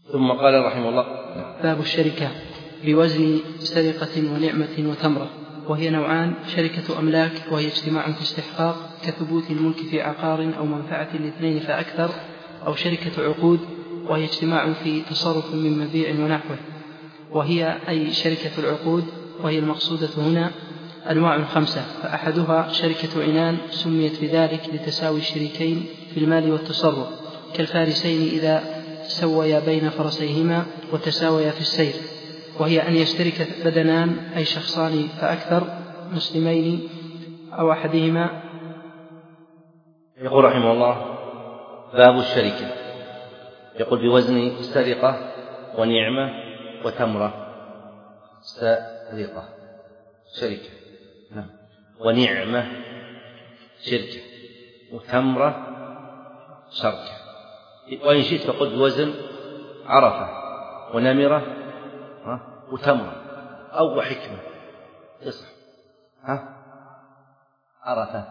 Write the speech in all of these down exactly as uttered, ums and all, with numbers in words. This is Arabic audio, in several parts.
ثم قال رحمه الله: باب الشركة بوزن سرقة ونعمة وتمرة، وهي نوعان: شركة أملاك وهي اجتماع في استحقاق كثبوت الملك في عقار أو منفعة الاثنين فأكثر، أو شركة عقود وهي اجتماع في تصرف من مبيع ونحوه، وهي أي شركة العقود، وهي المقصودة هنا أنواع خمسة. فأحدها شركة عنان سميت بذلك لتساوي الشريكين في المال والتصرف، كالفارسين إذا سويا بين فرسيهما وتساويا في السير، وهي أن يشترك بدنان أي شخصان فأكثر مسلمين أو أحدهما. يقول رحمه الله: باب الشركة. يقول: بوزن سرقة ونعمة وتمرة. سرقة شركة، نعم، ونعمة شركة، وتمرة شركة. وإن شئت فقل بوزن عرفة ونمرة وتمرة أو وحكمة تصح. ها عرفة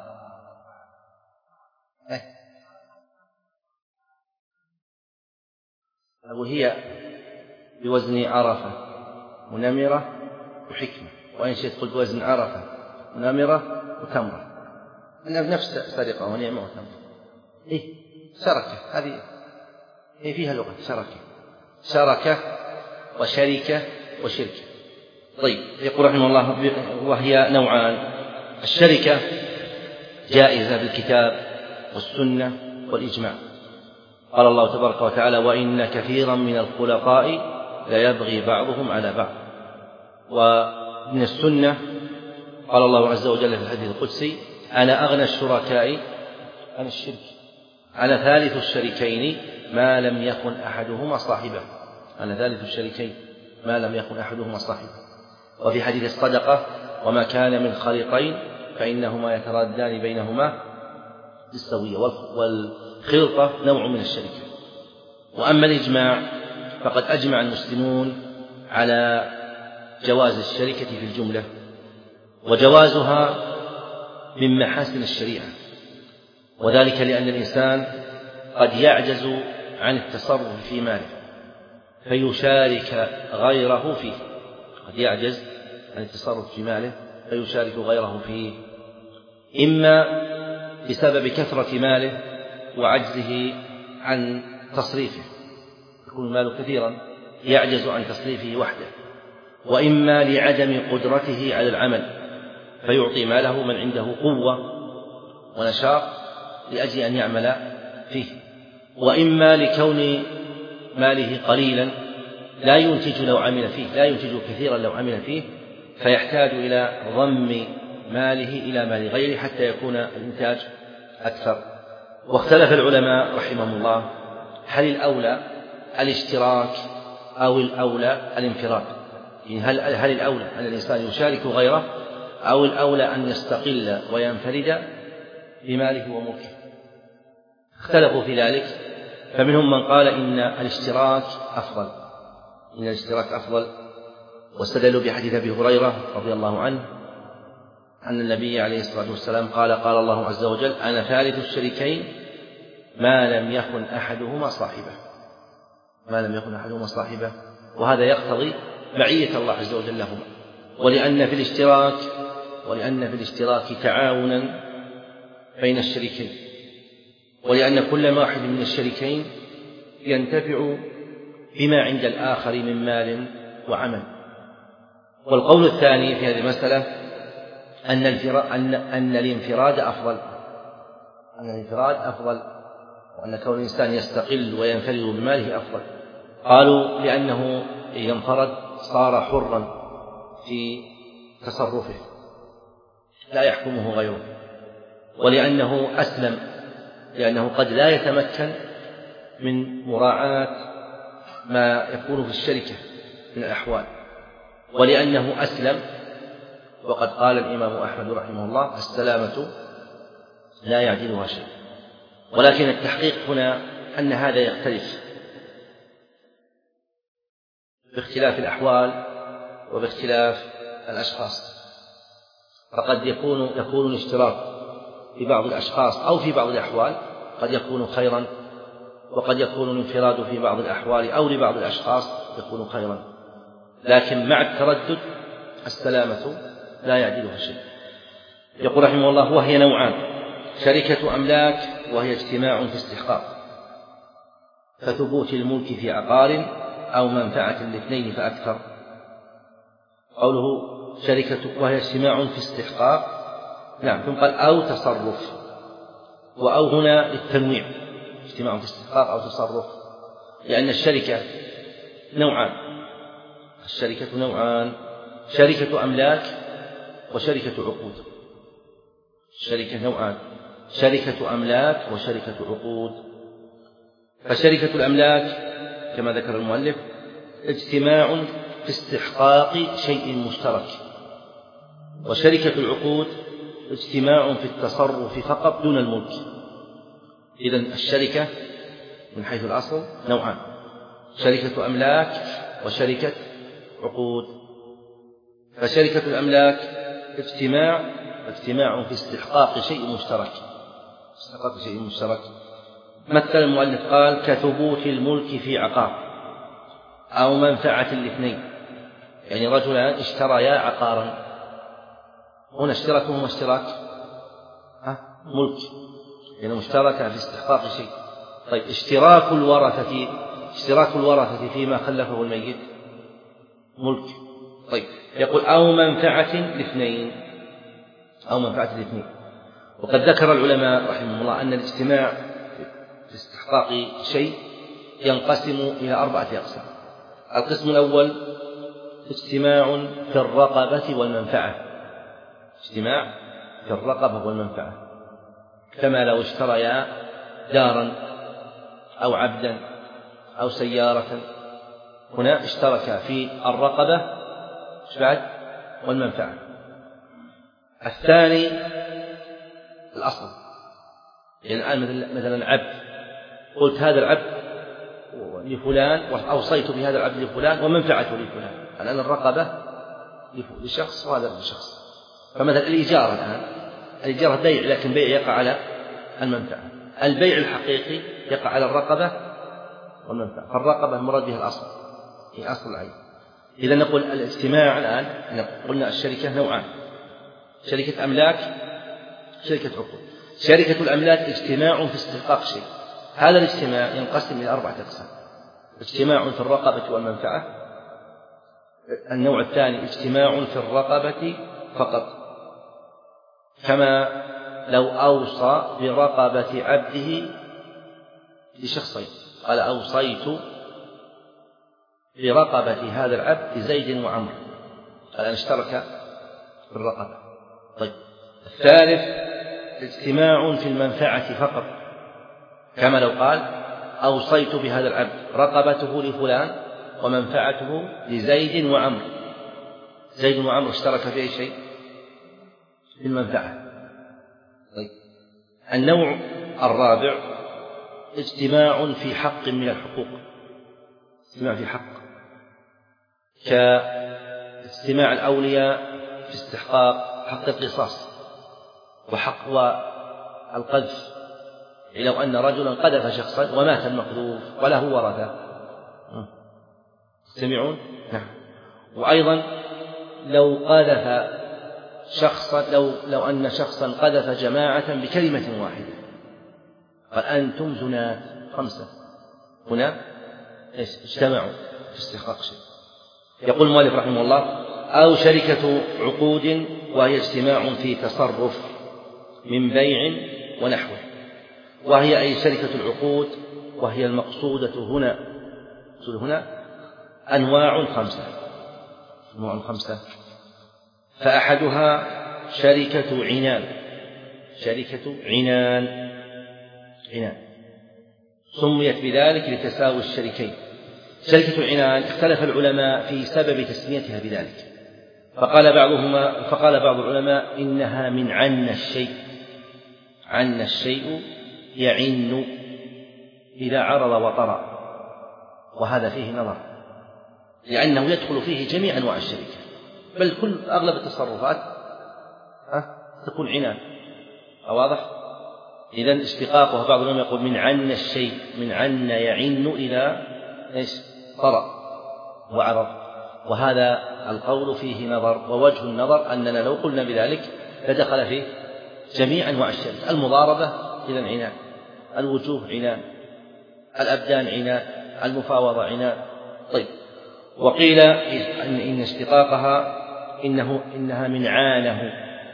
أقول هي بوزن عرفة ونمرة وحكمة. وإن شئت قلت بوزن عرفة ونمرة وتمرة، نفس سرقة ونعمة وتمرة. إيه شركة، هذه إيه فيها لغة شركة، شركة وشركة وشركة. طيب، يقول رحمه الله: وهي نوعان: الشركة جائزة بالكتاب والسنة والإجماع. قال الله تبارك وتعالى: وإن كثيرا من الخلطاء ليبغي بعضهم على بعض. ومن السنة قال الله عز وجل في الحديث القدسي: أنا أغنى الشركاء عن الشرك، أنا ثالث الشريكين ما لم يكن أحدهما صاحبه، أنا ثالث الشريكين ما لم يكن أحدهما صاحبه. وفي حديث الصدقة: وما كان من خليطين فإنهما يترادان بينهما بالسوية. والخلطة نوع من الشركة. وأما الإجماع فقد أجمع المسلمون على جواز الشركة في الجملة، وجوازها من محاسن الشريعة، وذلك لأن الإنسان قد يعجز عن التصرف في ماله فيشارك غيره فيه، قد يعجز عن التصرف في ماله فيشارك غيره فيه، إما بسبب كثرة ماله وعجزه عن تصريفه، يكون المال كثيرا يعجز عن تصريفه وحده، وإما لعدم قدرته على العمل فيعطي ماله من عنده قوة ونشاط لأجل أن يعمل فيه، وإما لكون ماله قليلا لا ينتج لو عمل فيه، لا ينتج كثيرا لو عمل فيه، فيحتاج إلى ضم ماله إلى مال غيره حتى يكون الإنتاج أكثر. واختلف العلماء رحمهم الله: هل الأولى الاشتراك أو الأولى الانفراد؟ يعني هل, هل الأولى أن الإنسان يشارك غيره أو الأولى أن يستقل وينفرد بماله وملكه؟ اختلفوا في ذلك، فمنهم من قال إن الاشتراك أفضل، إن الاشتراك أفضل، واستدلوا بحديث أبي هريرة رضي الله عنه أن النبي عليه الصلاة والسلام قال: قال الله عز وجل: أنا ثالث الشريكين ما لم يكن أحدهما صاحبه، ما لم يكن أحدهما صاحبه. وهذا يقتضي معية الله عز وجل لهما، ولأن في الاشتراك ولأن في الاشتراك تعاونا بين الشريكين، ولأن كل واحد من الشريكين ينتفع بما عند الآخر من مال وعمل. والقول الثاني في هذه المسألة أن أن أن الانفراد أفضل، أن الانفراد أفضل، وأن كون الإنسان يستقل وينفرد بماله أفضل. قالوا لأنه إذا انفرد صار حرا في تصرفه لا يحكمه غيره، ولأنه أسلم، لأنه قد لا يتمكن من مراعاة ما يكون في الشركة من الأحوال، ولأنه أسلم. وقد قال الإمام أحمد رحمه الله: السلامة لا يعدلها شيء. ولكن التحقيق هنا أن هذا يختلف باختلاف الأحوال وباختلاف الأشخاص، فقد يكون يكون الاشتراك في بعض الأشخاص أو في بعض الأحوال قد يكون خيرا وقد يكون الانفراد في بعض الأحوال أو لبعض الأشخاص يكون خيرا، لكن مع التردد السلامة لا يعدلها شيء. يقول رحمه الله: وهي نوعان: شركة أملاك وهي اجتماع في استحقاق، فثبوت الملك في عقار أو منفعة الاثنين فأكثر. قوله شركة وهي اجتماع في استحقاق، نعم، ثم قال أو تصرف، وأو هنا للتنويع، اجتماع في استحقاق أو تصرف، لأن الشركة نوعان، الشركة نوعان: شركة أملاك وشركة عقود. الشركة نوعان: شركة أملاك وشركة عقود. فشركة الأملاك كما ذكر المؤلف اجتماع في استحقاق شيء مشترك، وشركة العقود اجتماع في التصرف فقط دون الملك. إذن الشركة من حيث الأصل نوعان: شركة أملاك وشركة عقود. فشركة الأملاك اجتماع اجتماع في استحقاق شيء مشترك، استحقاق شيء مشترك. مثل المؤلف قال: كثبوت الملك في عقار أو منفعة الاثنين، يعني رجلان اشتريا عقارا، هنا اشتراكهما اشتراك ها ملك، يعني مشتركة في استحقاق شيء. طيب اشتراك الورثة اشتراك الورثة فيما خلفه الميت ملك. طيب يقول أو منفعة الاثنين، أو منفعة الاثنين. وقد ذكر العلماء رحمهم الله أن الاجتماع في استحقاق شيء ينقسم إلى أربعة أقسام. القسم الأول اجتماع في الرقبة والمنفعة، اجتماع في الرقبة والمنفعة، كما لو اشتريا دارا أو عبدا أو سيارة، هنا اشترك في الرقبة بعد والمنفعة. الثاني الأصل، يعني الآن مثلا عبد، قلت هذا العبد لفلان وأوصيت بهذا العبد لفلان ومنفعته لفلان، الآن الرقبة لشخص وهذا لشخص. فمثلا الإيجار، الآن الإيجار بيع، لكن بيع يقع على المنفعة. البيع الحقيقي يقع على الرقبة والمنفعة، فالرقبة المراد بها الأصل، هي أصل العين. إذا نقول الاجتماع الآن قلنا الشركة نوعان: شركة أملاك، شركة عقود. شركة الأملاك اجتماع في استحقاق شيء، هذا الاجتماع ينقسم إلى أربعة أقسام: اجتماع في الرقبة والمنفعة. النوع الثاني اجتماع في الرقبة فقط، كما لو أوصى برقبة عبده لشخصين، قال أوصيت برقبة هذا العبد لزيد وعمر، قال أن اشترك في الرقبة. طيب الثالث اجتماع في المنفعة فقط، كما لو قال أوصيت بهذا العبد رقبته لفلان ومنفعته لزيد وعمر، زيد وعمر اشترك في أي شيء؟ في المنفعة. طيب النوع الرابع اجتماع في حق من الحقوق، اجتماع في حق، كاجتماع الأولياء في استحقاق حق القصاص وحق والقذف. لو أن رجلا قذف شخصا ومات المقذوف وله ورثة، تسمعون؟ نعم. وأيضا لو قذف شخصا، لو لو أن شخصا قذف جماعة بكلمة واحدة، قال أنتم زناة خمسة، هنا اجتمعوا في استحقاق شيء. يقول المؤلف رحمه الله: أو شركة عقود وهي اجتماع في تصرف من بيع ونحوه، وهي أي شركة العقود، وهي المقصودة هنا هنا أنواع خمسة، أنواع خمسة. فأحدها شركة عنان، شركة عنان عنان سميت بذلك لتساوي الشريكين. شركة العنان اختلف العلماء في سبب تسميتها بذلك، فقال بعضهما فقال بعض العلماء إنها من عن الشيء، عن الشيء يعن إذا عرض وطرأ، وهذا فيه نظر، لأنه يدخل فيه جميع أنواع الشركة، بل كل أغلب التصرفات تكون عنان. واضح؟ إذن اشتقاقه بعض العلماء يقول من عن الشيء، من عن يعن إلى إيش؟ طرأ وعرض، وهذا القول فيه نظر، ووجه النظر أننا لو قلنا بذلك لدخل فيه جميع أنواع الشرك. المضاربة إذن عنان، الوجوه عنان، الأبدان عنان، المفاوضة عنان. طيب، وقيل إن, إن اشتقاقها إنه إنها من عانه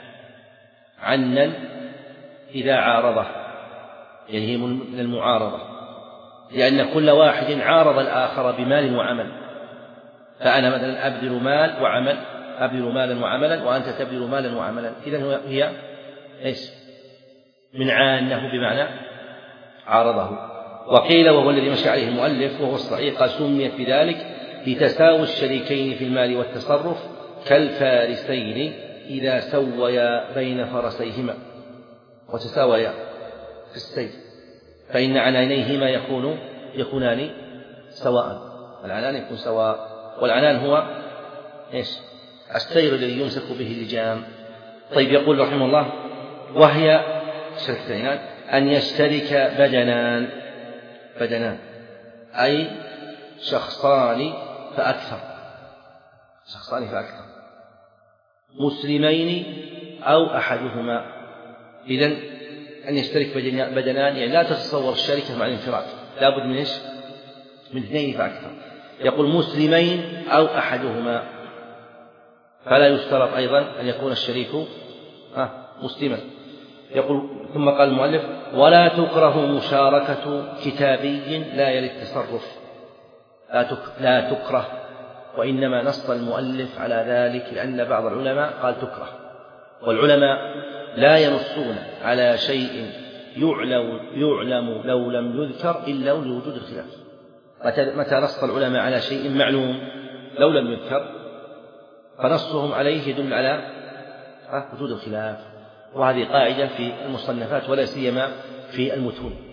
عنا إذا عارضه، يعني هي من المعارضة، لأن كل واحد عارض الآخر بمال وعمل. فأنا مثلا أبذل مال وعمل، أبذل مالا وعملا وأنت تبذل مالا وعملا، إذن هي إيش؟ من عانه بمعنى عارضه. وقيل وهو الذي مشى عليه المؤلف وهو الصحيح قال سميت بذلك لتساوي الشريكين في المال والتصرف كالفارسين إذا سويا بين فرسيهما، وتساويا في السير، فإن عنانيهما يكون يكونان سواء، العنان يكون سواء، والعنان هو إيش؟ السير الذي يمسك به اللجام. طيب، يقول رحمه الله وهي شركة العنان أن يشترك بدنان بدنان أي شخصان فأكثر شخصان فأكثر مسلمين أو أحدهما. إذن أن يشترك بدنان يعني لا تتصور الشركة مع الانفراد، لا بد من إيش؟ من اثنين فأكثر. يقول مسلمين أو أحدهما، فلا يشترط أيضا أن يكون الشريك مسلما. يقول ثم قال المؤلف ولا تكره مشاركة كتابي لا يلي التصرف، لا تكره، وإنما نص المؤلف على ذلك لأن بعض العلماء قال تكره، والعلماء لا ينصون على شيء يعلم, يعلم لو لم يذكر إلا لوجود الخلاف. متى نص العلماء على شيء معلوم لو لم يذكر فنصهم عليه يدل على وجود الخلاف، وهذه قاعدة في المصنفات ولا سيما في المتون.